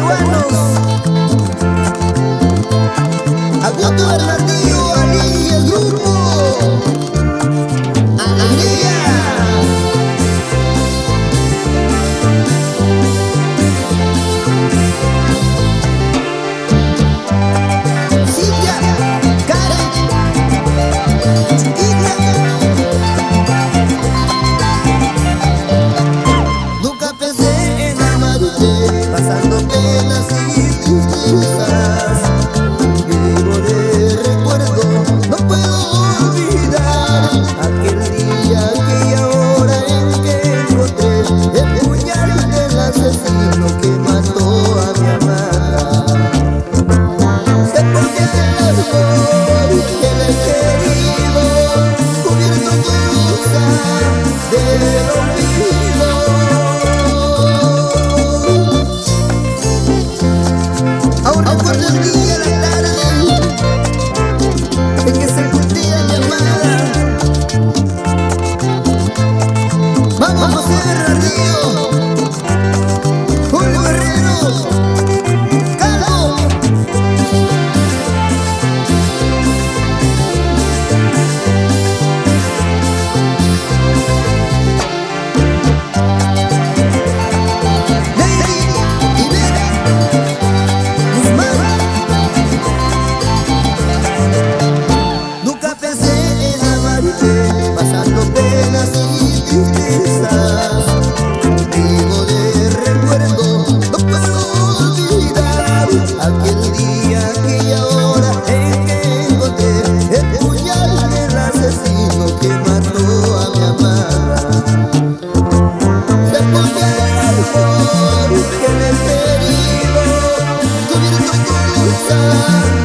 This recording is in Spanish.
peruanos. Augusto Bernardino, Ali y el grupo. ¡Alegría! Silvia, Karen, Chiquita. Nunca pensé en amarte, pasando penas y tristezas. Vivo de recuerdo, no puedo olvidar aquel día, aquella hora en que encontré el puñal del asesino que mató a mi amada. Sé por qué el amor que le he querido, cubierto con lucha del olvido. Ahora recuerdo el día, la tarde en que se cumplía mi amada. Vamos, José Bernardino, Julio Guerrero, Calo. Lady, Rivera, Guzmán. Nunca pensé en amarte, pasando penas y tristezas. Vivo de recuerdo, no puedo olvidar aquel día, aquella hora en que encontré el puñal del asesino que mató a mi amada. Se ponía el amor que le he querido, cubierto con luz.